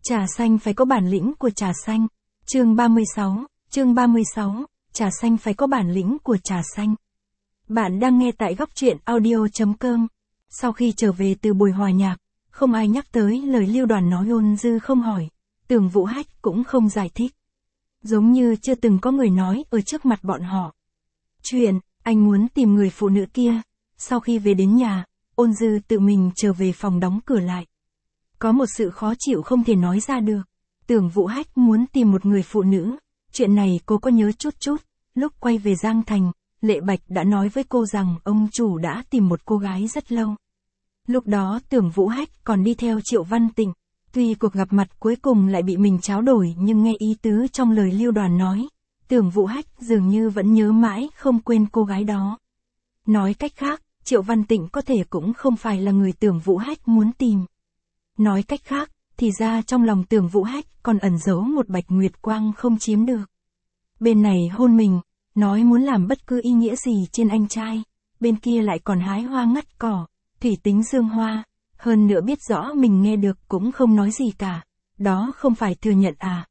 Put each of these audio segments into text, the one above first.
Trà xanh phải có bản lĩnh của trà xanh. Chương 36, trà xanh phải có bản lĩnh của trà xanh. Bạn đang nghe tại góc truyện audio.com. Sau khi trở về từ buổi hòa nhạc, không ai nhắc tới lời Lưu Đoàn nói, Ôn Dư không hỏi, Tưởng Vũ Hách cũng không giải thích. Giống như chưa từng có người nói ở trước mặt bọn họ. Chuyện, anh muốn tìm người phụ nữ kia. Sau khi về đến nhà, Ôn Dư tự mình trở về phòng đóng cửa lại. Có một sự khó chịu không thể nói ra được. Tưởng Vũ Hách muốn tìm một người phụ nữ. Chuyện này cô có nhớ chút. Lúc quay về Giang Thành, Lệ Bạch đã nói với cô rằng ông chủ đã tìm một cô gái rất lâu. Lúc đó Tưởng Vũ Hách còn đi theo Triệu Văn Tịnh. Tuy cuộc gặp mặt cuối cùng lại bị mình tráo đổi, nhưng nghe ý tứ trong lời Lưu Đoàn nói, Tưởng Vũ Hách dường như vẫn nhớ mãi không quên cô gái đó. Nói cách khác, Triệu Văn Tịnh có thể cũng không phải là người Tưởng Vũ Hách muốn tìm. Nói cách khác, thì ra trong lòng Tưởng Vũ Hách còn ẩn giấu một bạch nguyệt quang không chiếm được. Bên này hôn mình, nói muốn làm bất cứ ý nghĩa gì trên anh trai, bên kia lại còn hái hoa ngắt cỏ, thủy tính dương hoa, hơn nữa biết rõ mình nghe được cũng không nói gì cả. Đó không phải thừa nhận à?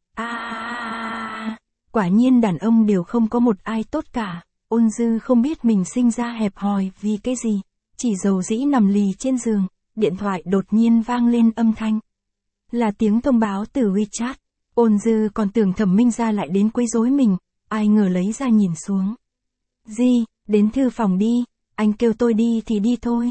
Quả nhiên đàn ông đều không có một ai tốt cả. Ôn Dư không biết mình sinh ra hẹp hòi vì cái gì, chỉ dầu dĩ nằm lì trên giường, điện thoại đột nhiên vang lên âm thanh. Là tiếng thông báo từ WeChat. Ôn Dư còn tưởng Thẩm Minh Gia lại đến quấy rối mình, ai ngờ lấy ra nhìn xuống. Di, đến thư phòng đi, anh kêu tôi đi thì đi thôi.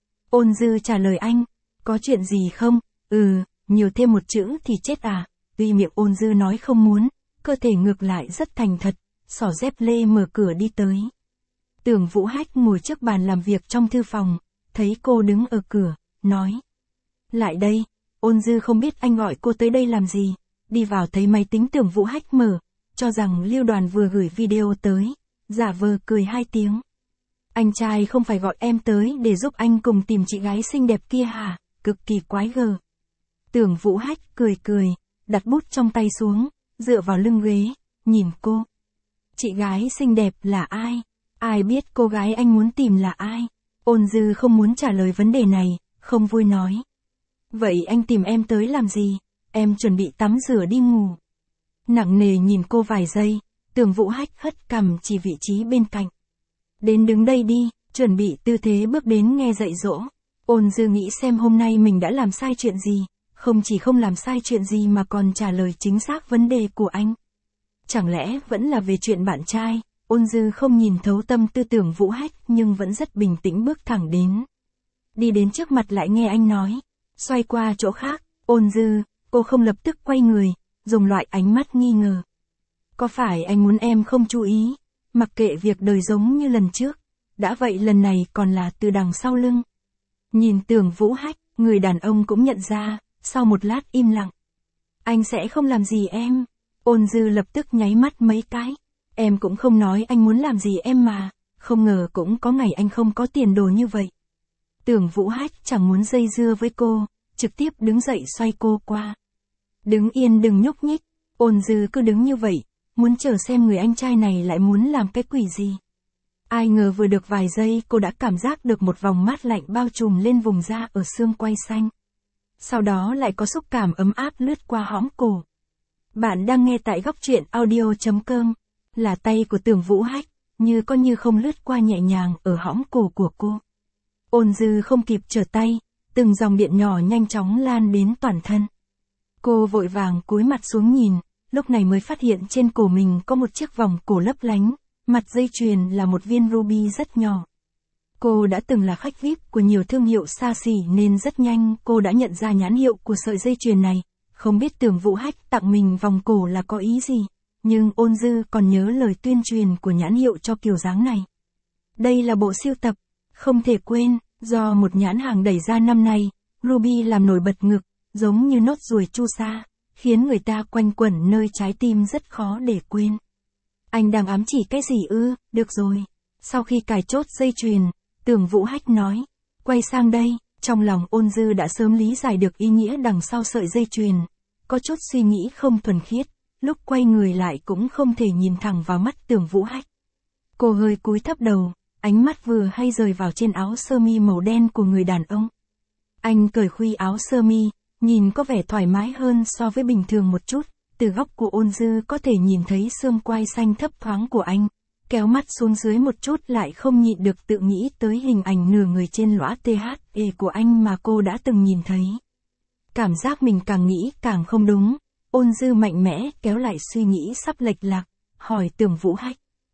Ôn Dư trả lời anh, có chuyện gì không? Nhiều thêm một chữ thì chết à? Tuy miệng Ôn Dư nói không muốn, cơ thể ngược lại rất thành thật, xỏ dép lê mở cửa đi tới. Tưởng Vũ Hách ngồi trước bàn làm việc trong thư phòng, thấy cô đứng ở cửa, nói. Lại đây. Ôn Dư không biết anh gọi cô tới đây làm gì, đi vào thấy máy tính Tưởng Vũ Hách mở, cho rằng Lưu Đoàn vừa gửi video tới, giả vờ cười 2 tiếng. Anh trai không phải gọi em tới để giúp anh cùng tìm chị gái xinh đẹp kia hả? Cực kỳ quái gở. Tưởng Vũ Hách cười, đặt bút trong tay xuống, dựa vào lưng ghế, nhìn cô. Chị gái xinh đẹp là ai? Ai biết cô gái anh muốn tìm là ai? Ôn Dư không muốn trả lời vấn đề này, không vui nói. Vậy anh tìm em tới làm gì? Em chuẩn bị tắm rửa đi ngủ. Nặng nề nhìn cô vài giây, Tưởng Vũ Hách hất cằm chỉ vị trí bên cạnh. Đến đứng đây đi, chuẩn bị tư thế bước đến nghe dạy dỗ. Ôn Dư nghĩ xem hôm nay mình đã làm sai chuyện gì, không chỉ không làm sai chuyện gì mà còn trả lời chính xác vấn đề của anh. Chẳng lẽ vẫn là về chuyện bạn trai? Ôn Dư không nhìn thấu tâm tư Tưởng Vũ Hách nhưng vẫn rất bình tĩnh bước thẳng đến. Đi đến trước mặt lại nghe anh nói. Xoay qua chỗ khác, Ôn Dư, cô không lập tức quay người, dùng loại ánh mắt nghi ngờ. Có phải anh muốn em không chú ý, mặc kệ việc đời giống như lần trước, đã vậy lần này còn là từ đằng sau lưng. Nhìn Tưởng Vũ Hách, người đàn ông cũng nhận ra, sau một lát im lặng. Anh sẽ không làm gì em. Ôn Dư lập tức nháy mắt mấy cái. Em cũng không nói anh muốn làm gì em mà, không ngờ cũng có ngày anh không có tiền đồ như vậy. Tưởng Vũ Hách chẳng muốn dây dưa với cô, trực tiếp đứng dậy xoay cô qua. Đứng yên đừng nhúc nhích. Ôn Dư cứ đứng như vậy, muốn chờ xem người anh trai này lại muốn làm cái quỷ gì. Ai ngờ vừa được vài giây cô đã cảm giác được một vòng mát lạnh bao trùm lên vùng da ở xương quai xanh. Sau đó lại có xúc cảm ấm áp lướt qua hõm cổ. Bạn đang nghe tại góc truyện audio.com, là tay của Tưởng Vũ Hách, như có như không lướt qua nhẹ nhàng ở hõm cổ của cô. Ôn Dư không kịp trở tay, từng dòng điện nhỏ nhanh chóng lan đến toàn thân. Cô vội vàng cúi mặt xuống nhìn, lúc này mới phát hiện trên cổ mình có một chiếc vòng cổ lấp lánh, mặt dây chuyền là một viên ruby rất nhỏ. Cô đã từng là khách VIP của nhiều thương hiệu xa xỉ nên rất nhanh cô đã nhận ra nhãn hiệu của sợi dây chuyền này. Không biết Tưởng Vũ Hách tặng mình vòng cổ là có ý gì, nhưng Ôn Dư còn nhớ lời tuyên truyền của nhãn hiệu cho kiểu dáng này. Đây là bộ sưu tập, không thể quên, do một nhãn hàng đẩy ra năm nay, ruby làm nổi bật ngực, giống như nốt ruồi chu sa, khiến người ta quanh quẩn nơi trái tim rất khó để quên. Anh đang ám chỉ cái gì ư? Được rồi. Sau khi cài chốt dây chuyền, Tưởng Vũ Hách nói, quay sang đây. Trong lòng Ôn Dư đã sớm lý giải được ý nghĩa đằng sau sợi dây chuyền, có chút suy nghĩ không thuần khiết, lúc quay người lại cũng không thể nhìn thẳng vào mắt Tưởng Vũ Hách. Cô hơi cúi thấp đầu, ánh mắt vừa hay rời vào trên áo sơ mi màu đen của người đàn ông. Anh cởi khuy áo sơ mi, nhìn có vẻ thoải mái hơn so với bình thường một chút. Từ góc của Ôn Dư có thể nhìn thấy xương quai xanh thấp thoáng của anh. Kéo mắt xuống dưới một chút lại không nhịn được tự nghĩ tới hình ảnh nửa người trên lõa THE của anh mà cô đã từng nhìn thấy. Cảm giác mình càng nghĩ càng không đúng. Ôn Dư mạnh mẽ kéo lại suy nghĩ sắp lệch lạc, hỏi Tưởng Vũ Hách.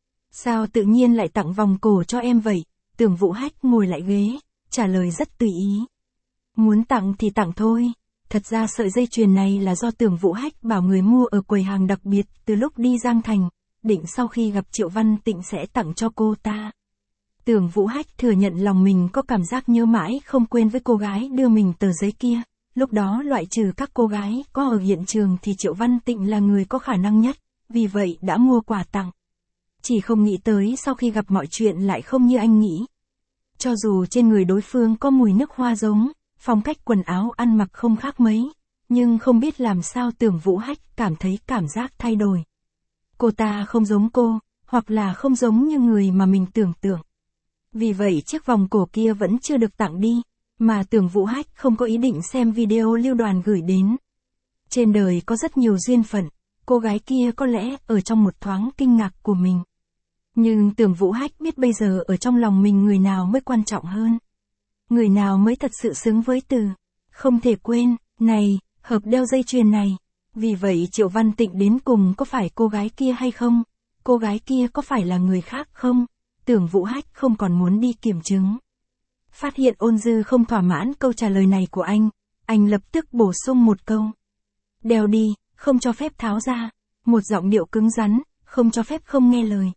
Sao tự nhiên lại tặng vòng cổ cho em vậy? Tưởng Vũ Hách ngồi lại ghế, trả lời rất tùy ý. Muốn tặng thì tặng thôi. Thật ra sợi dây chuyền này là do Tưởng Vũ Hách bảo người mua ở quầy hàng đặc biệt từ lúc đi Giang Thành, định sau khi gặp Triệu Văn Tịnh sẽ tặng cho cô ta. Tưởng Vũ Hách thừa nhận lòng mình có cảm giác nhớ mãi không quên với cô gái đưa mình tờ giấy kia. Lúc đó loại trừ các cô gái có ở hiện trường thì Triệu Văn Tịnh là người có khả năng nhất, vì vậy đã mua quà tặng. Chỉ không nghĩ tới sau khi gặp mọi chuyện lại không như anh nghĩ. Cho dù trên người đối phương có mùi nước hoa giống, phong cách quần áo ăn mặc không khác mấy, nhưng không biết làm sao Tưởng Vũ Hách cảm thấy cảm giác thay đổi. Cô ta không giống cô, hoặc là không giống như người mà mình tưởng tượng. Vì vậy chiếc vòng cổ kia vẫn chưa được tặng đi, mà Tưởng Vũ Hách không có ý định xem video Lưu Đoàn gửi đến. Trên đời có rất nhiều duyên phận, cô gái kia có lẽ ở trong một thoáng kinh ngạc của mình. Nhưng Tưởng Vũ Hách biết bây giờ ở trong lòng mình người nào mới quan trọng hơn. Người nào mới thật sự xứng với từ không thể quên, này, hợp đeo dây chuyền này. Vì vậy Triệu Văn Tịnh đến cùng có phải cô gái kia hay không? Cô gái kia có phải là người khác không? Tưởng Vũ Hách không còn muốn đi kiểm chứng. Phát hiện Ôn Dư không thỏa mãn câu trả lời này của anh lập tức bổ sung một câu. Đeo đi, không cho phép tháo ra. Một giọng điệu cứng rắn, không cho phép không nghe lời.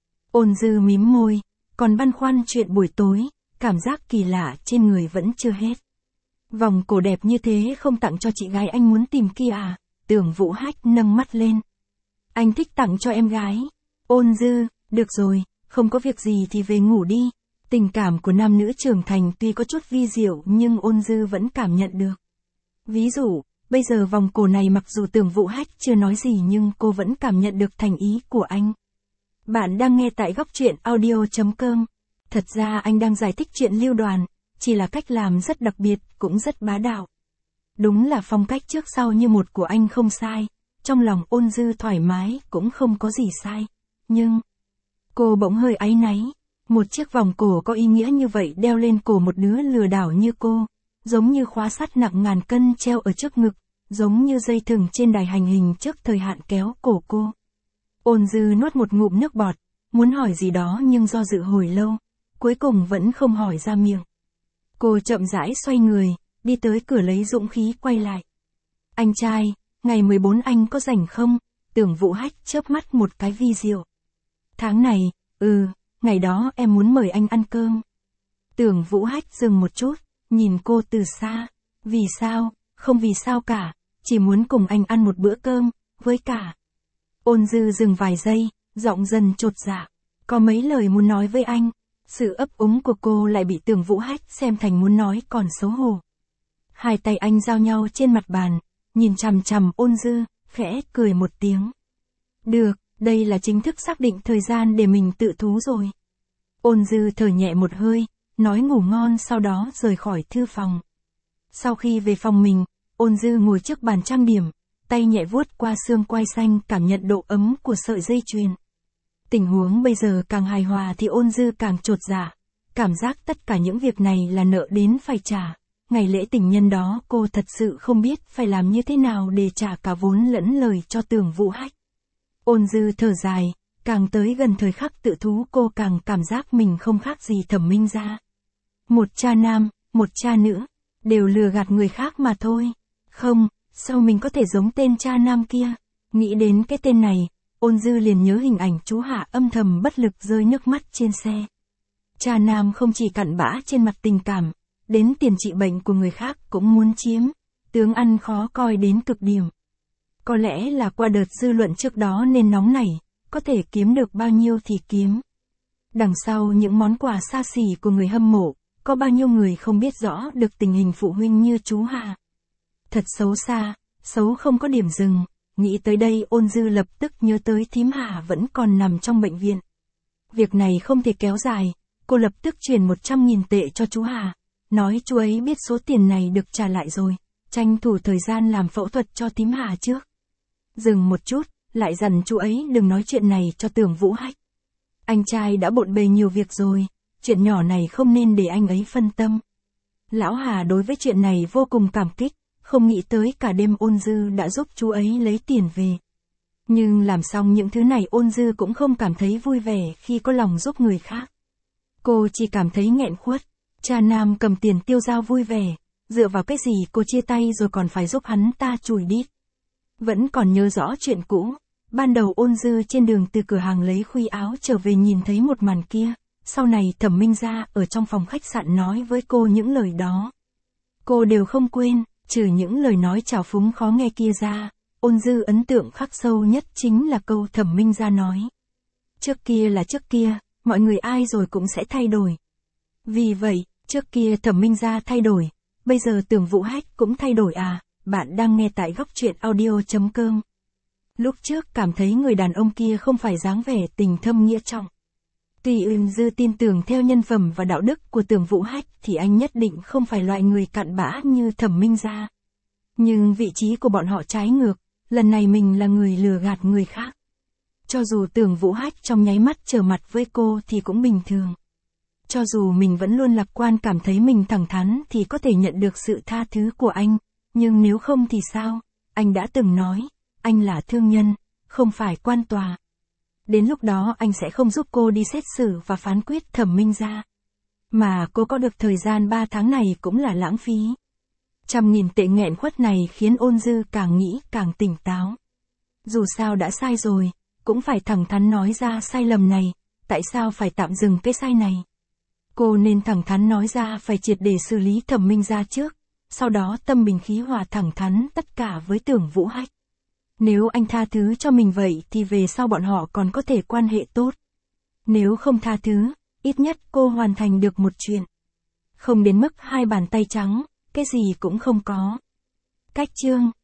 Ôn Dư mím môi, còn băn khoăn chuyện buổi tối, cảm giác kỳ lạ trên người vẫn chưa hết. Vòng cổ đẹp như thế không tặng cho chị gái anh muốn tìm kia à? Tưởng Vũ Hách nâng mắt lên. Anh thích tặng cho em gái. Ôn Dư, được rồi, không có việc gì thì về ngủ đi. Tình cảm của nam nữ trưởng thành tuy có chút vi diệu nhưng Ôn Dư vẫn cảm nhận được. Ví dụ, bây giờ vòng cổ này mặc dù Tưởng Vũ Hách chưa nói gì nhưng cô vẫn cảm nhận được thành ý của anh. Bạn đang nghe tại góc truyện audio.com. Thật ra anh đang giải thích chuyện Lưu Đoàn, chỉ là cách làm rất đặc biệt, cũng rất bá đạo. Đúng là phong cách trước sau như một của anh không sai, trong lòng Ôn Dư thoải mái cũng không có gì sai. Nhưng, cô bỗng hơi áy náy, một chiếc vòng cổ có ý nghĩa như vậy đeo lên cổ một đứa lừa đảo như cô, giống như khóa sắt nặng ngàn cân treo ở trước ngực, giống như dây thừng trên đài hành hình trước thời hạn kéo cổ cô. Ôn Dư nuốt một ngụm nước bọt, muốn hỏi gì đó nhưng do dự hồi lâu, cuối cùng vẫn không hỏi ra miệng. Cô chậm rãi xoay người, đi tới cửa lấy dũng khí quay lại. Anh trai, ngày 14 anh có rảnh không? Tưởng Vũ Hách chớp mắt một cái vi diệu. Tháng này, ngày đó em muốn mời anh ăn cơm. Tưởng Vũ Hách dừng một chút, nhìn cô từ xa. Vì sao? Không vì sao cả, chỉ muốn cùng anh ăn một bữa cơm, với cả. Ôn Dư dừng vài giây, giọng dần chột dạ. Có mấy lời muốn nói với anh. Sự ấp úng của cô lại bị Tưởng Vũ Hách xem thành muốn nói còn xấu hổ. Hai tay anh giao nhau trên mặt bàn, nhìn chằm chằm Ôn Dư, khẽ cười một tiếng. Được, đây là chính thức xác định thời gian để mình tự thú rồi. Ôn Dư thở nhẹ một hơi, nói ngủ ngon sau đó rời khỏi thư phòng. Sau khi về phòng mình, Ôn Dư ngồi trước bàn trang điểm, tay nhẹ vuốt qua xương quai xanh cảm nhận độ ấm của sợi dây chuyền. Tình huống bây giờ càng hài hòa thì Ôn Dư càng chột dạ, cảm giác tất cả những việc này là nợ đến phải trả. Ngày lễ tình nhân đó cô thật sự không biết phải làm như thế nào để trả cả vốn lẫn lời cho Tưởng Vũ Hách. Ôn Dư thở dài, càng tới gần thời khắc tự thú cô càng cảm giác mình không khác gì Thẩm Minh Gia. Một cha nam, một cha nữ, đều lừa gạt người khác mà thôi. Không, sao mình có thể giống tên cha nam kia? Nghĩ đến cái tên này, Ôn Dư liền nhớ hình ảnh chú Hạ âm thầm bất lực rơi nước mắt trên xe. Cha nam không chỉ cặn bã trên mặt tình cảm, đến tiền trị bệnh của người khác cũng muốn chiếm, tướng ăn khó coi đến cực điểm. Có lẽ là qua đợt dư luận trước đó nên nóng nảy, có thể kiếm được bao nhiêu thì kiếm. Đằng sau những món quà xa xỉ của người hâm mộ, có bao nhiêu người không biết rõ được tình hình phụ huynh như chú Hạ. Thật xấu xa, xấu không có điểm dừng. Nghĩ tới đây Ôn Dư lập tức nhớ tới thím Hà vẫn còn nằm trong bệnh viện. Việc này không thể kéo dài, cô lập tức chuyển 100.000 tệ cho chú Hà, nói chú ấy biết số tiền này được trả lại rồi, tranh thủ thời gian làm phẫu thuật cho thím Hà trước. Dừng một chút, lại dặn chú ấy đừng nói chuyện này cho Tưởng Vũ Hách. Anh trai đã bộn bề nhiều việc rồi, chuyện nhỏ này không nên để anh ấy phân tâm. Lão Hà đối với chuyện này vô cùng cảm kích, không nghĩ tới cả đêm Ôn Dư đã giúp chú ấy lấy tiền về. Nhưng làm xong những thứ này Ôn Dư cũng không cảm thấy vui vẻ khi có lòng giúp người khác. Cô chỉ cảm thấy nghẹn khuất. Cha nam cầm tiền tiêu dao vui vẻ, dựa vào cái gì cô chia tay rồi còn phải giúp hắn ta chùi đít. Vẫn còn nhớ rõ chuyện cũ, ban đầu Ôn Dư trên đường từ cửa hàng lấy khuy áo trở về nhìn thấy một màn kia, sau này Thẩm Minh Gia ở trong phòng khách sạn nói với cô những lời đó. Cô đều không quên, trừ những lời nói trào phúng khó nghe kia ra, Ôn Dư ấn tượng khắc sâu nhất chính là câu Thẩm Minh Gia nói. Trước kia là trước kia, mọi người ai rồi cũng sẽ thay đổi. Vì vậy, trước kia Thẩm Minh Gia thay đổi, bây giờ Tưởng Vũ Hách cũng thay đổi à, bạn đang nghe tại góc truyện audio.com. Lúc trước cảm thấy người đàn ông kia không phải dáng vẻ tình thâm nghĩa trọng. Tuy Ôn Dư tin tưởng theo nhân phẩm và đạo đức của Tưởng Vũ Hách thì anh nhất định không phải loại người cặn bã như Thẩm Minh Gia. Nhưng vị trí của bọn họ trái ngược, lần này mình là người lừa gạt người khác. Cho dù Tưởng Vũ Hách trong nháy mắt trở mặt với cô thì cũng bình thường. Cho dù mình vẫn luôn lạc quan cảm thấy mình thẳng thắn thì có thể nhận được sự tha thứ của anh, nhưng nếu không thì sao? Anh đã từng nói, anh là thương nhân, không phải quan tòa. Đến lúc đó anh sẽ không giúp cô đi xét xử và phán quyết Thẩm Minh Gia. Mà cô có được thời gian 3 tháng này cũng là lãng phí. 100.000 tệ nghẹn khuất này khiến Ôn Dư càng nghĩ càng tỉnh táo. Dù sao đã sai rồi, cũng phải thẳng thắn nói ra sai lầm này, tại sao phải tạm dừng cái sai này. Cô nên thẳng thắn nói ra phải triệt để xử lý Thẩm Minh Gia trước, sau đó tâm bình khí hòa thẳng thắn tất cả với Tưởng Vũ Hách. Nếu anh tha thứ cho mình vậy thì về sau bọn họ còn có thể quan hệ tốt. Nếu không tha thứ, ít nhất cô hoàn thành được một chuyện. Không đến mức hai bàn tay trắng, cái gì cũng không có. Cách chương